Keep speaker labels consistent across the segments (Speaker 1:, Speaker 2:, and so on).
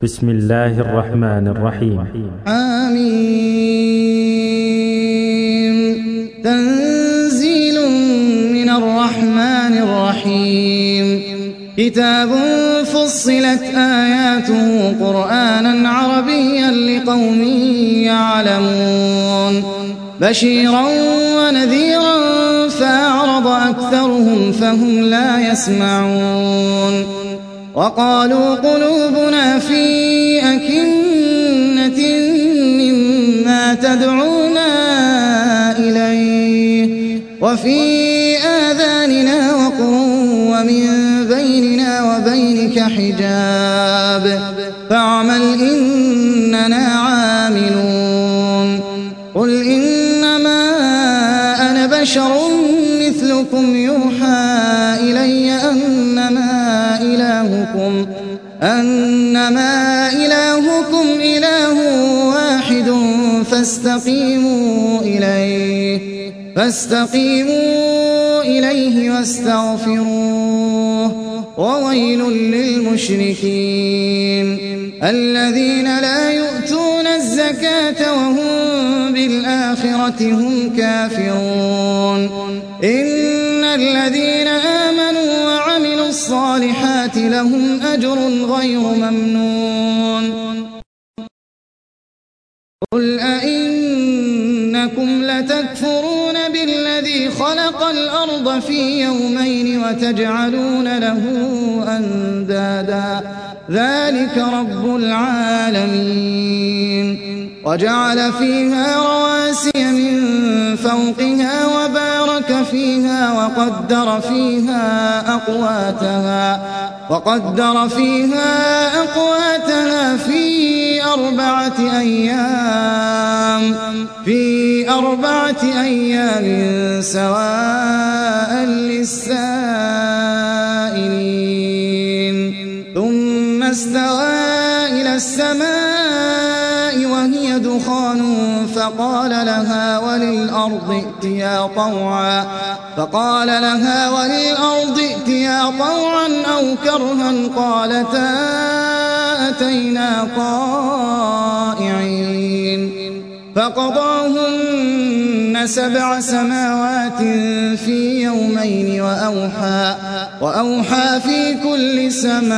Speaker 1: بسم الله الرحمن الرحيم.
Speaker 2: آمين. تنزيل من الرحمن الرحيم. كتاب فصلت آياته قرآنا عربيا لقوم يعلمون بشيرا ونذيرا فأعرض أكثرهم فهم لا يسمعون وقالوا قلوبنا في أكنة مما تدعونا إليه وفي آذاننا وقر ومن بيننا وبينك حجاب فاعمل إننا عاملون قل إنما أنا بشر مثلكم يوحى إلي أنما إلهكم إله واحد فاستقيموا إليه واستغفروه وويل للمشركين الذين لا يؤتون الزكاة وهم بالآخرة هم كافرون إن الذين آمنوا وعملوا الصالحات لهم أجر غير ممنون قل أئنكم لتكفرون بالذي خلق الأرض في يومين وتجعلون له أندادا ذلك رب العالمين وجعل فيها رواسي من فوقها وبارك فيها وقدر فيها أقواتها في أربعة أيام سواء للسائلين ثم استوى إلى السماء وهي دخان فقال لها وللأرض ائتيا طوعا أو كرها قالتا أتينا طائعين فقضاهن 7 سماوات في يومين وأوحى في كل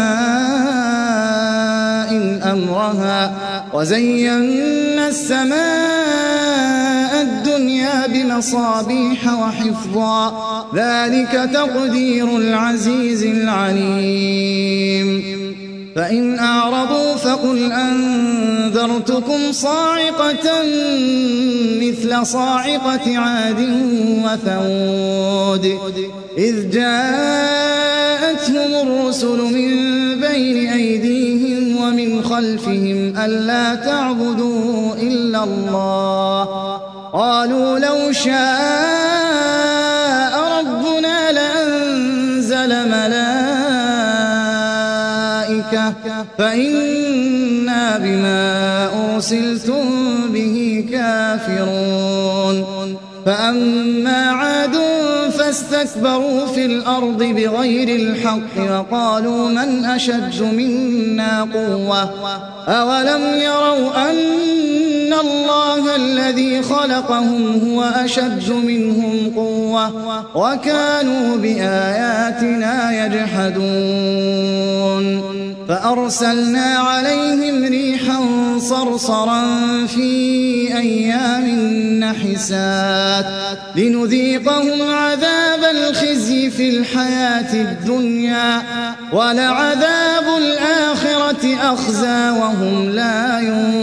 Speaker 2: سماء أمرها وزينا السماء الدنيا بمصابيح وحفظا ذلك تقدير العزيز العليم فإن أعرضوا فقل أنذرتكم صاعقة مثل صاعقة عاد وثمود إذ جاءتهم الرسل من بين أيديهم ومن خلفهم ألا تعبدوا إلا الله قالوا لو شاء ربنا لأنزل ملائكة فإنا بما أرسلتم به كافرون فأما عاد فاستكبروا في الأرض بغير الحق وقالوا من أشد منا قوة أولم يروا أن الله الذي خلقهم هو أشد منهم قوة وكانوا بآياتنا يجحدون فأرسلنا عليهم ريحا صرصرا في أيام نحسات لنذيقهم عذاب الخزي في الحياة الدنيا ولعذاب الآخرة أخزى وهم لا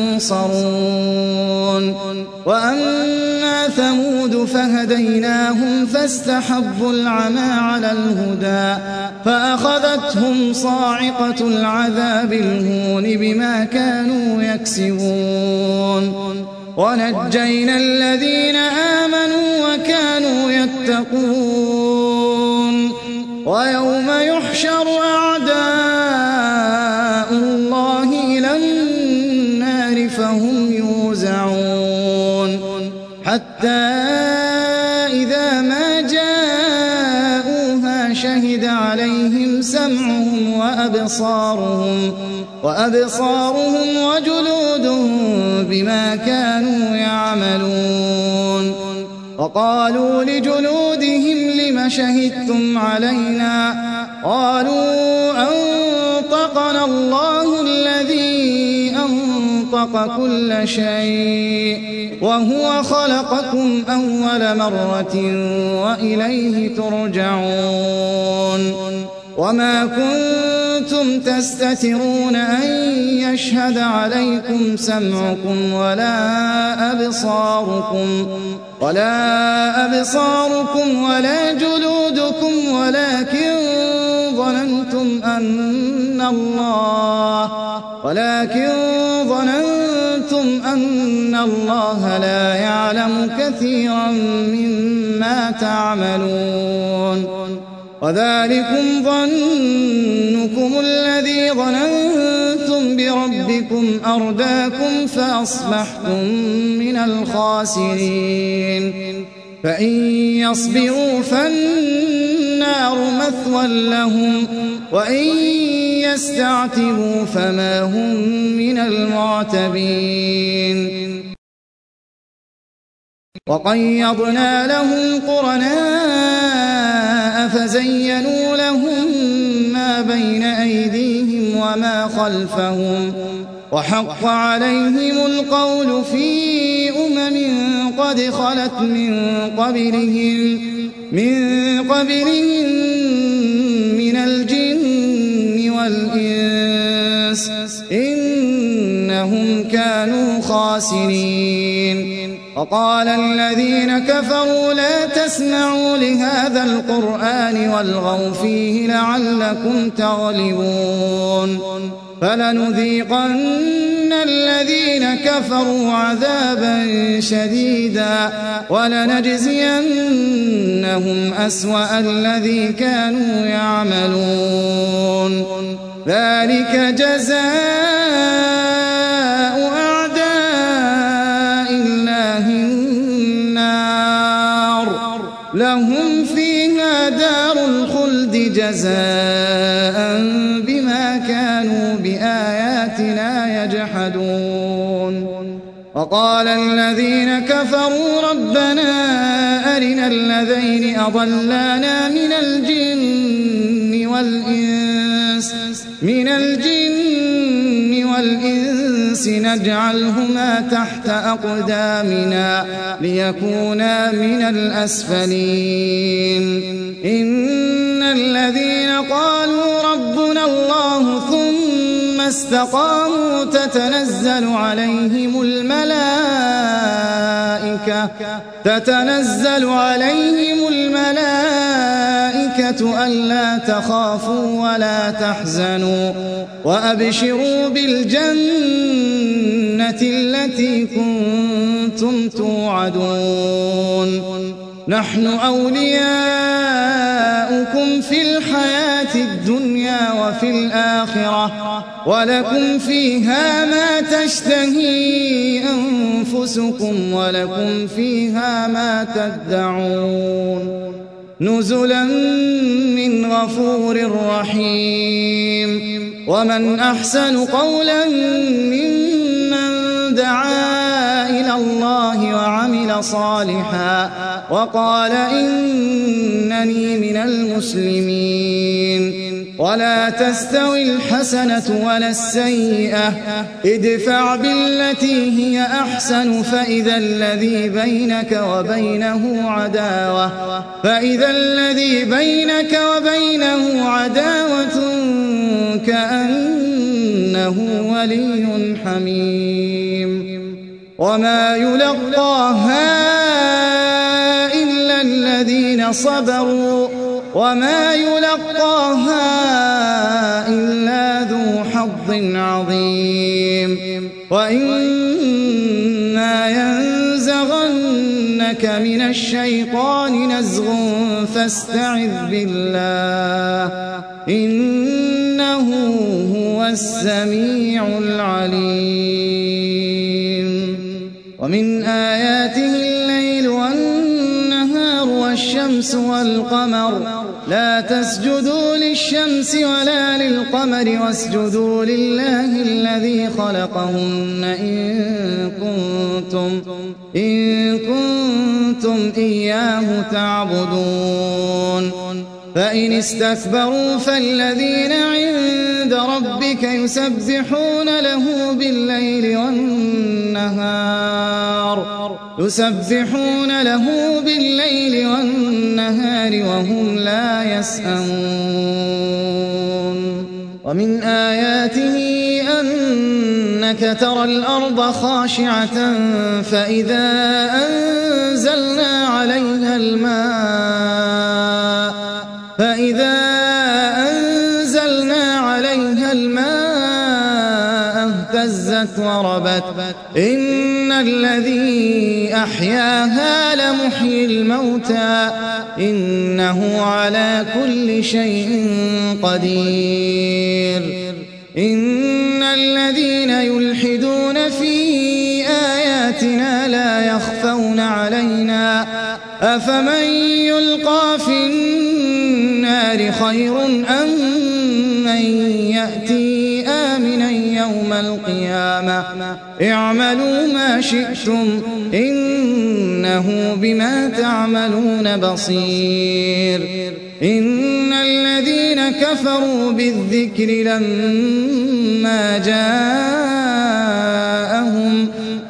Speaker 2: ينصرون وأما ثمود فهديناهم فاستحبوا العمى على الهدى فأخذتهم صاعقة العذاب الهون بما كانوا يكسبون ونجينا الذين آمنوا وكانوا يتقون ويوم يحشر أعداء الله إلى النار فهم يوزعون حتى إذا ما جاءوها شهد عليهم سمعهم وأبصارهم وأبصارهم وجلودهم بما كانوا يعملون. وقالوا لجلودهم لم شهدتم علينا؟ قالوا أنطقنا الله الذي أنطق كل شيء وهو خلقكم أول مرة وإليه ترجعون. وما كنتم تستترون أن يشهد عليكم سمعكم ولا أبصاركم ولا جلودكم ولكن ظننتم أن الله لا يعلم كثيرا مما تعملون. وذلكم ظنكم الذي ظننتم بربكم أرداكم فأصبحتم من الخاسرين. فإن يصبروا فالنار مثوى لهم وإن يستعتبوا فما هم من المعتبين. وقيضنا لهم قرناء فزينوا لهم ما بين أيديهم وما خلفهم وحق عليهم القول في قد خلت من قبلهم من الجن والإنس إنهم كانوا خاسرين. وقال الذين كفروا لا تسمعوا لهذا القرآن والغوا فيه لعلكم تغلبون. فلنذيقن الذين كفروا عذابا شديدا ولنجزينهم أسوأ الذي كانوا يعملون. ذلك جزاء أعداء الله النار لهم فيها دار الخلد جزاء بما كانوا بآياتنا يجحدون. وقال الذين كفروا ربنا أرنا الذين أضلانا من الجن والإنس نجعلهما تحت أقدامنا ليكونا من الأسفلين. إن الذين قالوا ربنا الله ثم استقاموا تتنزل عليهم الملائكة ألا تخافوا ولا تحزنوا وأبشروا بالجنة التي كنتم توعدون. نحن أولياؤكم في الحياة الدنيا وفي الآخرة ولكم فيها ما تشتهي أنفسكم ولكم فيها ما تدعون. نزلا من غفور رحيم. ومن أحسن قولا ممن دعا إلى الله وعمل صالحا وقال إنني من المسلمين. ولا تستوي الحسنة ولا السيئة ادفع بالتي هي أحسن فإذا الذي بينك وبينه عداوة كأنه ولي حميم. وما يلقاها إلا الذين صبروا وما يلقاها إلا ذو حظ عظيم. وإما ينزغنك من الشيطان نزغ فاستعذ بالله إنه هو السميع العليم. ومن آياته الليل والنهار والشمس والقمر لا تسجدوا للشمس ولا للقمر واسجدوا لله الذي خلقهن إن كنتم إياه تعبدون فإن استكبروا فالذين عند ربك يسبحون له بالليل والنهار وهم لا يسأمون ومن آياته أنك ترى الأرض خاشعة فإذا أنزلنا عليها الماء اهتزت وربت إن الذي أحياها لمحيي الموتى إنه على كل شيء قدير إن الذين يلحدون في آياتنا لا يخفون علينا أفمن يلقى في النار خير أم من يأتي آمنا يوم القيامة اعملوا ما شئتم إنه بما تعملون بصير إن الذين كفروا بالذكر لما جاءهم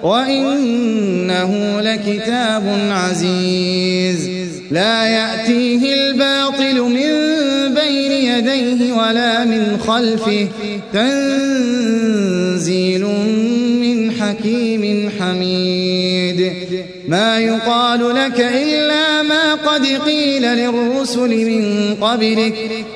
Speaker 2: وإنه لكتاب عزيز لا يأتيه الباطل من بين يديه ولا من خلفه تنزيل من حكيم حميد ما يقال لك إلا ما قد قيل للرسل من قبلك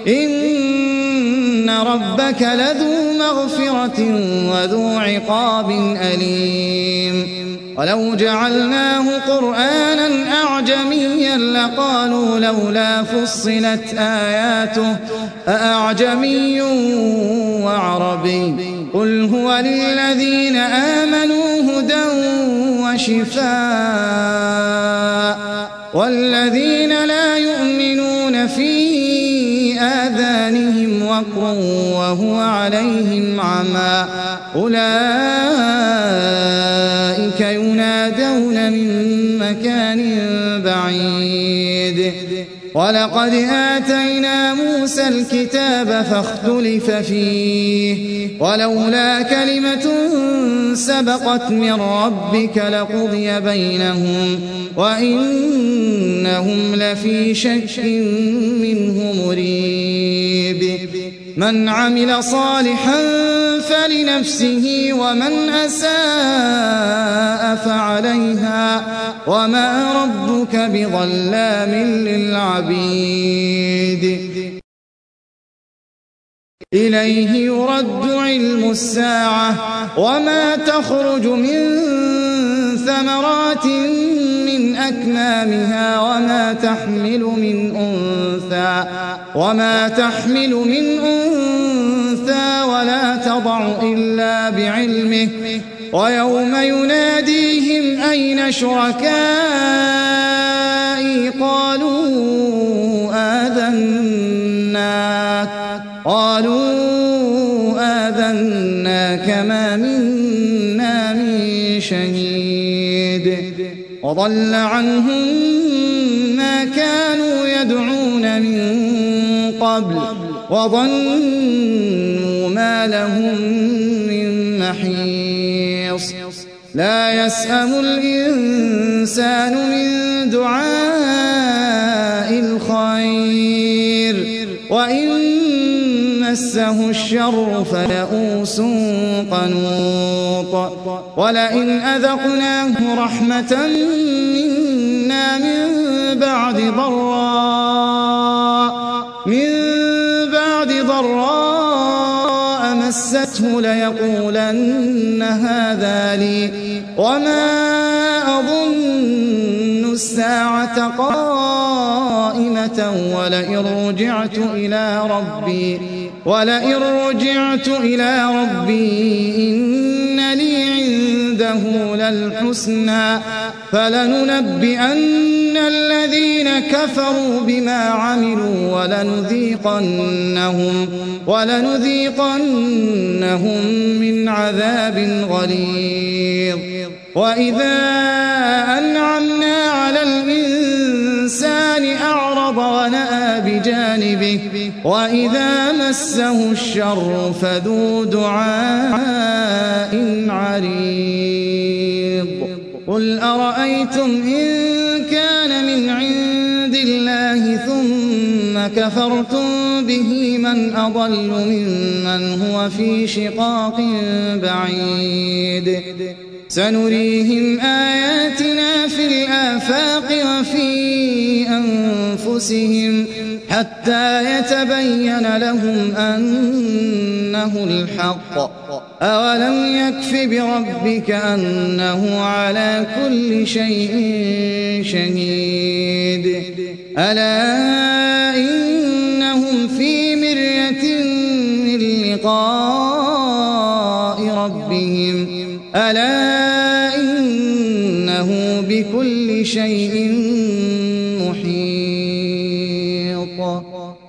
Speaker 2: إن ربك لذو مغفرة وذو عقاب أليم ولو جعلناه قرآنا أعجميا لقالوا لولا فصلت آياته أأعجمي وعربي قل هو للذين آمنوا هدى وشفاء والذين لا يؤمنون في آذانهم وقر وهو عليهم عمى أولئك ينادون من مكان بعيد ولقد آتينا موسى الكتاب فاختلف فيه ولولا كلمة سبقت من ربك لقضي بينهم وإنهم لفي شك منه مريب من عمل صالحا فلنفسه ومن أساء فعليها وما ربك بظلام للعبيد إليه يرد علم الساعة وما تخرج من ثمرات من أكمامها وما تحمل من أنثى ولا تضع إلا بعلمه ويوم يناديهم أين شركائي قالوا آذناك ما منا من شهيد وضل عنهم ما كانوا يدعون من قبل وظنوا ما لهم من محيص لا يسأم الإنسان من دعاء الخير وإن مسه الشر فيئوس قنوط ولئن أذقناه رحمة منا من بعد ضراء مسته ليقولن هذا لي وما أظن الساعة قائمة ولئن رجعت إلى ربي إن لي عنده للحسنى فلننبئن الذين كفروا بما عملوا ولنذيقنهم من عذاب غليظ وإذا أنعمنا على الإنسان أعرض ونأى بجانبه وإذا مسه الشر فذو دعاء عريض قل أرأيتم إن كان من عند الله ثم كفرتم به من أضل ممن هو في شقاق بعيد سنريهم آياتنا في الآفاق وفي أنفسهم حتى يتبين لهم أنه الحق أولم يكف بربك أنه على كل شيء شهيد ألا إنهم في مرية من لقاء ربهم ألا إنه بكل شيء محيط